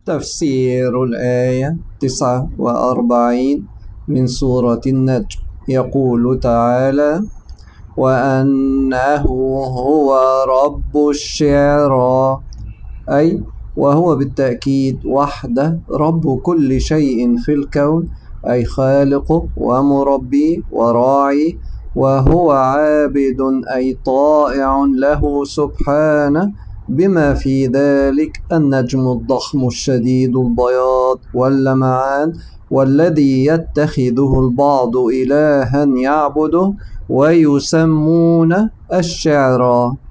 تفسير الآية 49 من سورة النجم. يقول تعالى: وأنه هو رب الشعرى، أي وهو بالتأكيد وحده رب كل شيء في الكون، أي خالقه ومربيه وراعي، وهو عابد أي طائع له سبحانه، بما في ذلك النجم الضخم الشديد البياض واللمعان، والذي يتخذه البعض إلها يعبده ويسمونه الشعرى.